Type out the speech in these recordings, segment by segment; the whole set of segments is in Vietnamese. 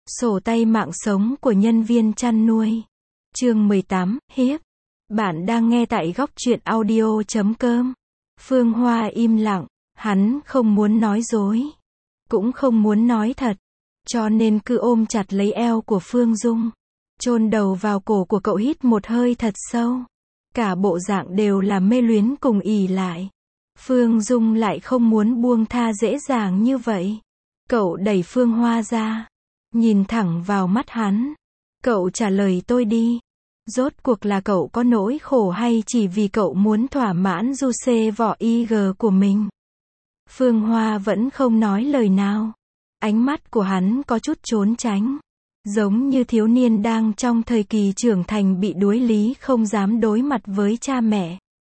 Sổ tay mạng sống của nhân viên chăn nuôi. Chương 18, hiếp. Bạn đang nghe tại góc truyện audio.com. Phương Hoa im lặng, hắn không muốn nói dối, cũng không muốn nói thật, cho nên cứ ôm chặt lấy eo của Phương Dung, chôn đầu vào cổ của cậu, hít một hơi thật sâu. Cả bộ dạng đều là mê luyến cùng ỷ lại. Phương Dung lại không muốn buông tha dễ dàng như vậy. Cậu đẩy Phương Hoa ra, nhìn thẳng vào mắt hắn. Cậu trả lời tôi đi. Rốt cuộc là cậu có nỗi khổ hay chỉ vì cậu muốn thỏa mãn du xê vỏ IG của mình? Phương Hoa vẫn không nói lời nào. Ánh mắt của hắn có chút trốn tránh, giống như thiếu niên đang trong thời kỳ trưởng thành bị đuối lý không dám đối mặt với cha mẹ.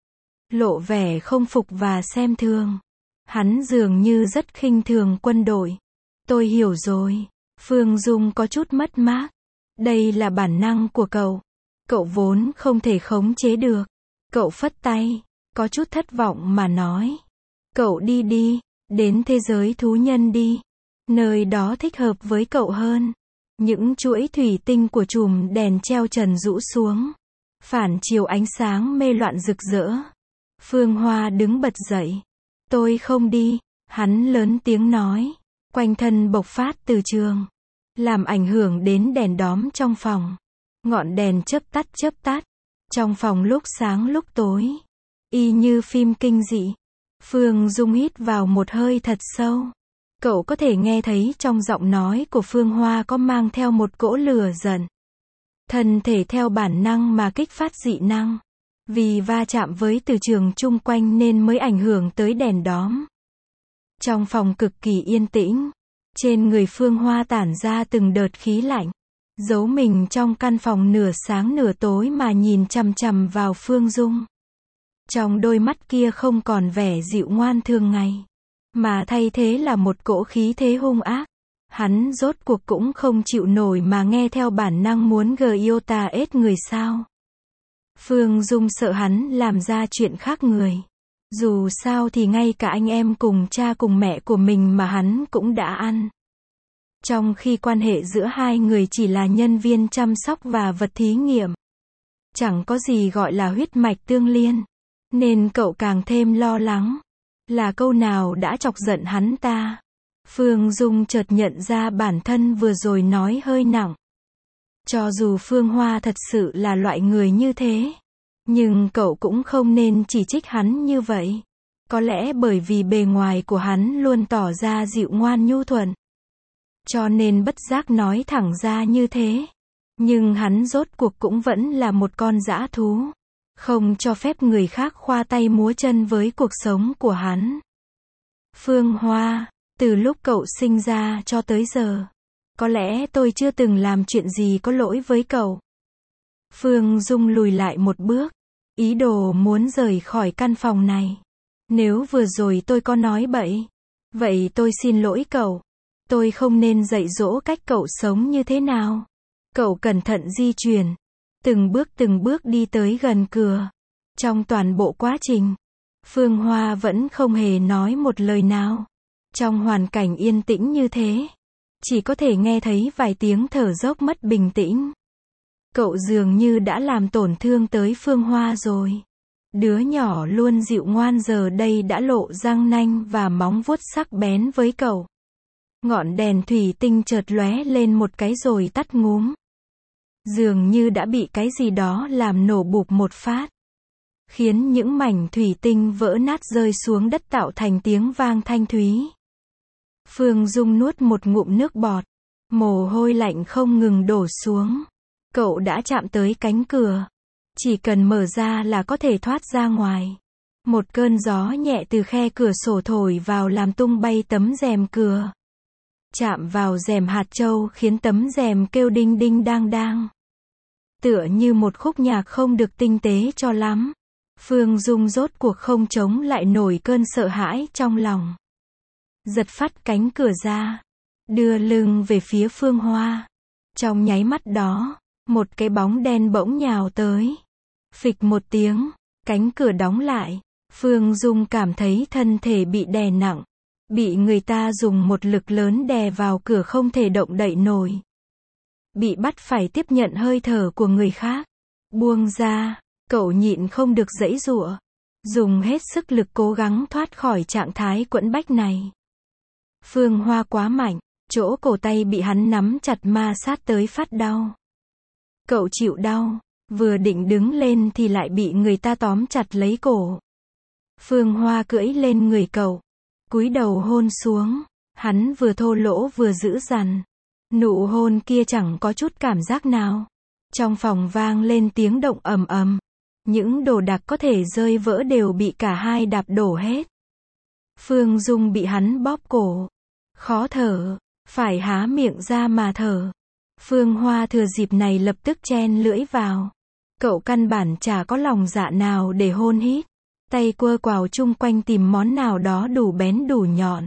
Lộ vẻ không phục và xem thường. Hắn dường như rất khinh thường quân đội. Tôi hiểu rồi. Phương Dung có chút mất mát. Đây là bản năng của cậu. Cậu vốn không thể khống chế được. Cậu phất tay, có chút thất vọng mà nói. Cậu đi đi, đến thế giới thú nhân đi. Nơi đó thích hợp với cậu hơn. Những chuỗi thủy tinh của chùm đèn treo trần rũ xuống, phản chiếu ánh sáng mê loạn rực rỡ. Phương Hoa đứng bật dậy. Tôi không đi, hắn lớn tiếng nói. Quanh thân bộc phát từ trường, làm ảnh hưởng đến đèn đóm trong phòng. Ngọn đèn chớp tắt. Trong phòng lúc sáng lúc tối, y như phim kinh dị. Phương Dung hít vào một hơi thật sâu. Cậu có thể nghe thấy trong giọng nói của Phương Hoa có mang theo một cỗ lửa giận. Thân thể theo bản năng mà kích phát dị năng. Vì va chạm với từ trường chung quanh nên mới ảnh hưởng tới đèn đóm. Trong phòng cực kỳ yên tĩnh, trên người Phương Hoa tản ra từng đợt khí lạnh. Giấu mình trong căn phòng nửa sáng nửa tối mà nhìn chằm chằm vào Phương Dung. Trong đôi mắt kia không còn vẻ dịu ngoan thường ngày, mà thay thế là một cỗ khí thế hung ác. Hắn rốt cuộc cũng không chịu nổi mà nghe theo bản năng muốn Giota ết người sao. Phương Dung sợ hắn làm ra chuyện khác người. Dù sao thì ngay cả anh em cùng cha cùng mẹ của mình mà hắn cũng đã ăn. Trong khi quan hệ giữa hai người chỉ là nhân viên chăm sóc và vật thí nghiệm, chẳng có gì gọi là huyết mạch tương liên, nên cậu càng thêm lo lắng. Là câu nào đã chọc giận hắn ta? Phương Dung chợt nhận ra bản thân vừa rồi nói hơi nặng. Cho dù Phương Hoa thật sự là loại người như thế, nhưng cậu cũng không nên chỉ trích hắn như vậy. Có lẽ bởi vì bề ngoài của hắn luôn tỏ ra dịu ngoan nhu thuận, cho nên bất giác nói thẳng ra như thế. Nhưng hắn rốt cuộc cũng vẫn là một con dã thú, không cho phép người khác khoa tay múa chân với cuộc sống của hắn. Phương Hoa, từ lúc cậu sinh ra cho tới giờ, có lẽ tôi chưa từng làm chuyện gì có lỗi với cậu. Phương Dung lùi lại một bước, ý đồ muốn rời khỏi căn phòng này. Nếu vừa rồi tôi có nói bậy, vậy tôi xin lỗi cậu. Tôi không nên dạy dỗ cách cậu sống như thế nào. Cậu cẩn thận di chuyển, từng bước đi tới gần cửa. Trong toàn bộ quá trình, Phương Hoa vẫn không hề nói một lời nào. Trong hoàn cảnh yên tĩnh như thế, chỉ có thể nghe thấy vài tiếng thở dốc mất bình tĩnh. Cậu dường như đã làm tổn thương tới Phương Hoa rồi. Đứa nhỏ luôn dịu ngoan giờ đây đã lộ răng nanh và móng vuốt sắc bén với cậu. Ngọn đèn thủy tinh chợt lóe lên một cái rồi tắt ngúm. Dường như đã bị cái gì đó làm nổ bụp một phát, khiến những mảnh thủy tinh vỡ nát rơi xuống đất tạo thành tiếng vang thanh thúy. Phương Dung nuốt một ngụm nước bọt, mồ hôi lạnh không ngừng đổ xuống. Cậu đã chạm tới cánh cửa, chỉ cần mở ra là có thể thoát ra ngoài. Một cơn gió nhẹ từ khe cửa sổ thổi vào làm tung bay tấm rèm cửa. Chạm vào rèm hạt châu khiến tấm rèm kêu đinh đinh đang đang. Tựa như một khúc nhạc không được tinh tế cho lắm. Phương Dung rốt cuộc không chống lại nổi cơn sợ hãi trong lòng. Giật phắt cánh cửa ra, đưa lưng về phía Phương Hoa. Trong nháy mắt đó, một cái bóng đen bỗng nhào tới. Phịch một tiếng, cánh cửa đóng lại. Phương Dung cảm thấy thân thể bị đè nặng, bị người ta dùng một lực lớn đè vào cửa không thể động đậy nổi. bị bắt phải tiếp nhận hơi thở của người khác. Buông ra, cậu nhịn không được giãy giụa, dùng hết sức lực cố gắng thoát khỏi trạng thái quẫn bách này. Phương Hoa quá mạnh, chỗ cổ tay bị hắn nắm chặt ma sát tới phát đau. Cậu chịu đau, vừa định đứng lên thì lại bị người ta tóm chặt lấy cổ. Phương Hoa cưỡi lên người cậu, cúi đầu hôn xuống, hắn vừa thô lỗ vừa dữ dằn. Nụ hôn kia chẳng có chút cảm giác nào. Trong phòng vang lên tiếng động ầm ầm. Những đồ đạc có thể rơi vỡ đều bị cả hai đạp đổ hết. Phương Dung bị hắn bóp cổ, khó thở, phải há miệng ra mà thở. Phương Hoa thừa dịp này lập tức chen lưỡi vào. Cậu căn bản chả có lòng dạ nào để hôn hít. Tay quơ quào chung quanh tìm món nào đó đủ bén đủ nhọn.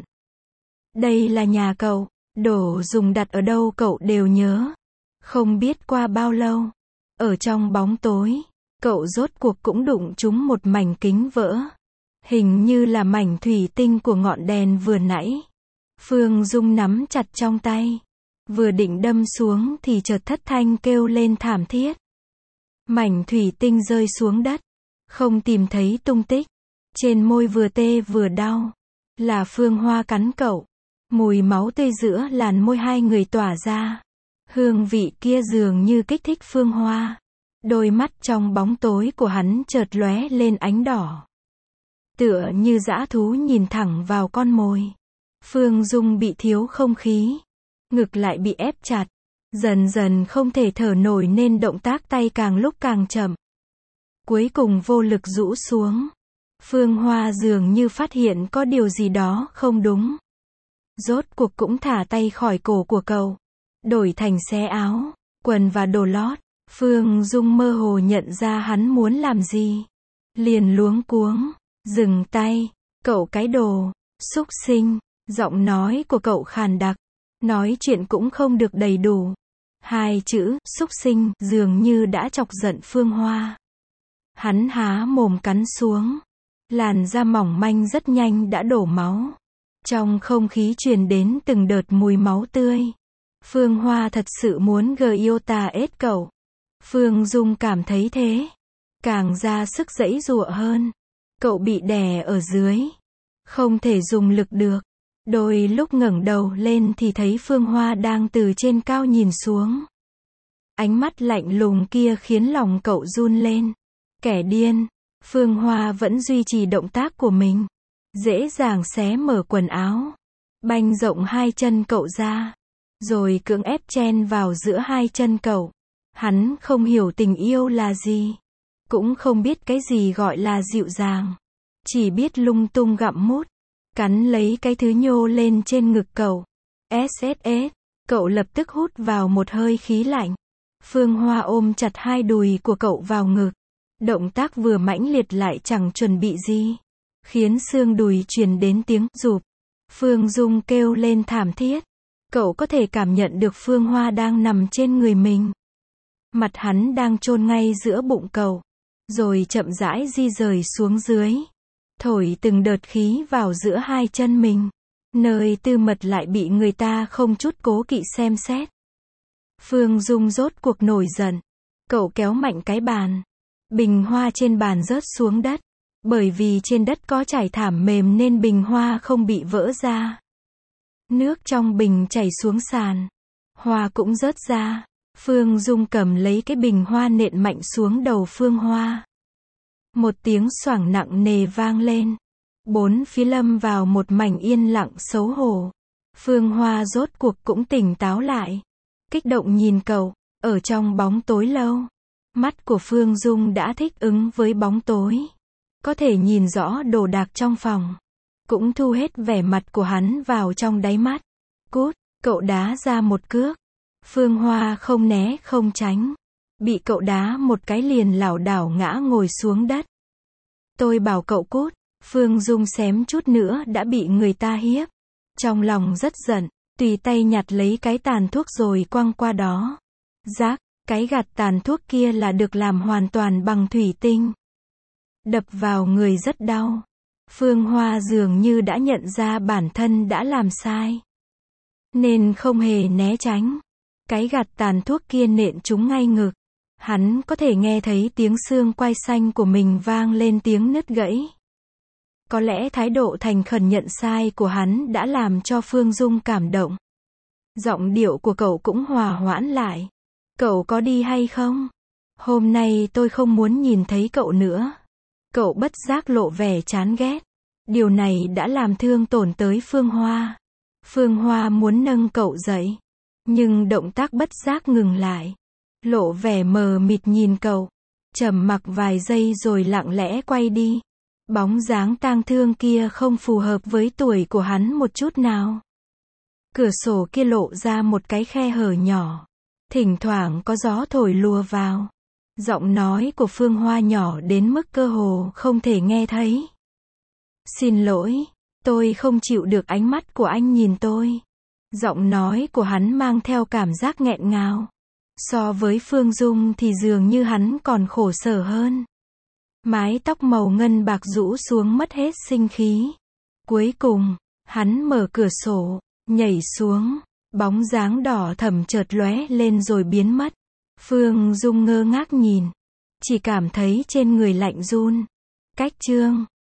Đây là nhà cậu, đồ dùng đặt ở đâu cậu đều nhớ. Không biết qua bao lâu, ở trong bóng tối, cậu rốt cuộc cũng đụng trúng một mảnh kính vỡ. Hình như là mảnh thủy tinh của ngọn đèn vừa nãy. Phương Dung nắm chặt trong tay. Vừa định đâm xuống thì chợt thất thanh kêu lên thảm thiết. Mảnh thủy tinh rơi xuống đất. Không tìm thấy tung tích. Trên môi vừa tê vừa đau. Là Phương Hoa cắn cậu. Mùi máu tươi giữa làn môi hai người tỏa ra. Hương vị kia dường như kích thích Phương Hoa. Đôi mắt trong bóng tối của hắn chợt lóe lên ánh đỏ. Tựa như dã thú nhìn thẳng vào con mồi. Phương Dung bị thiếu không khí. Ngực lại bị ép chặt. Dần dần không thể thở nổi nên động tác tay càng lúc càng chậm. Cuối cùng vô lực rũ xuống. Phương Hoa dường như phát hiện có điều gì đó không đúng. Rốt cuộc cũng thả tay khỏi cổ của cậu. Đổi thành xé áo, quần và đồ lót. Phương Dung mơ hồ nhận ra hắn muốn làm gì. Liền luống cuống, dừng tay. Cậu cái đồ, xúc sinh. Giọng nói của cậu khàn đặc. Nói chuyện cũng không được đầy đủ. Hai chữ, xúc sinh, dường như đã chọc giận Phương Hoa. Hắn há mồm cắn xuống. Làn da mỏng manh rất nhanh đã đổ máu. Trong không khí truyền đến từng đợt mùi máu tươi. Phương Hoa thật sự muốn Giota ết cậu. Phương Dung cảm thấy thế. Càng ra sức giãy giụa hơn. Cậu bị đè ở dưới. Không thể dùng lực được. Đôi lúc ngẩng đầu lên thì thấy Phương Hoa đang từ trên cao nhìn xuống. Ánh mắt lạnh lùng kia khiến lòng cậu run lên. Kẻ điên. Phương Hoa vẫn duy trì động tác của mình. Dễ dàng xé mở quần áo. Banh rộng hai chân cậu ra. Rồi cưỡng ép chen vào giữa hai chân cậu. Hắn không hiểu tình yêu là gì. Cũng không biết cái gì gọi là dịu dàng. Chỉ biết lung tung gặm mút. Cắn lấy cái thứ nhô lên trên ngực cậu. SSS. Cậu lập tức hút vào một hơi khí lạnh. Phương Hoa ôm chặt hai đùi của cậu vào ngực. Động tác vừa mãnh liệt lại chẳng chuẩn bị gì. Khiến xương đùi truyền đến tiếng rụp. Phương Dung kêu lên thảm thiết. Cậu có thể cảm nhận được Phương Hoa đang nằm trên người mình. Mặt hắn đang chôn ngay giữa bụng cậu. Rồi chậm rãi di rời xuống dưới. Thổi từng đợt khí vào giữa hai chân mình. Nơi tư mật lại bị người ta không chút cố kỵ xem xét. Phương Dung rốt cuộc nổi giận. Cậu kéo mạnh cái bàn. Bình hoa trên bàn rớt xuống đất. Bởi vì trên đất có trải thảm mềm nên bình hoa không bị vỡ ra. Nước trong bình chảy xuống sàn. Hoa cũng rớt ra. Phương Dung cầm lấy cái bình hoa nện mạnh xuống đầu Phương Hoa. Một tiếng xoảng nặng nề vang lên. Bốn phía lâm vào một mảnh yên lặng xấu hổ. Phương Hoa rốt cuộc cũng tỉnh táo lại. Kích động nhìn cậu, ở trong bóng tối lâu. Mắt của Phương Dung đã thích ứng với bóng tối. Có thể nhìn rõ đồ đạc trong phòng. Cũng thu hết vẻ mặt của hắn vào trong đáy mắt. Cút, cậu đá ra một cước. Phương Hoa không né không tránh. Bị cậu đá một cái liền lảo đảo ngã ngồi xuống đất. Tôi bảo cậu cút. Phương Dung xém chút nữa đã bị người ta hiếp. Trong lòng rất giận, tùy tay nhặt lấy cái tàn thuốc rồi quăng qua đó. Rác, cái gạt tàn thuốc kia là được làm hoàn toàn bằng thủy tinh. Đập vào người rất đau. Phương Hoa dường như đã nhận ra bản thân đã làm sai. Nên không hề né tránh. Cái gạt tàn thuốc kia nện trúng ngay ngực. Hắn có thể nghe thấy tiếng xương quai xanh của mình vang lên tiếng nứt gãy. Có lẽ thái độ thành khẩn nhận sai của hắn đã làm cho Phương Dung cảm động. Giọng điệu của cậu cũng hòa hoãn lại. Cậu có đi hay không? Hôm nay tôi không muốn nhìn thấy cậu nữa. Cậu bất giác lộ vẻ chán ghét. Điều này đã làm thương tổn tới Phương Hoa. Phương Hoa muốn nâng cậu dậy. Nhưng động tác bất giác ngừng lại. Lộ vẻ mờ mịt nhìn cậu. Trầm mặc vài giây rồi lặng lẽ quay đi. Bóng dáng tang thương kia không phù hợp với tuổi của hắn một chút nào. Cửa sổ kia lộ ra một cái khe hở nhỏ. Thỉnh thoảng có gió thổi lùa vào. Giọng nói của Phương Hoa nhỏ đến mức cơ hồ không thể nghe thấy. Xin lỗi, tôi không chịu được ánh mắt của anh nhìn tôi. Giọng nói của hắn mang theo cảm giác nghẹn ngào. So với Phương Dung thì dường như hắn còn khổ sở hơn. Mái tóc màu ngân bạc rũ xuống mất hết sinh khí. Cuối cùng, hắn mở cửa sổ, nhảy xuống. Bóng dáng đỏ thẫm chợt lóe lên rồi biến mất. Phương Dung ngơ ngác nhìn. Chỉ cảm thấy trên người lạnh run. Cách chương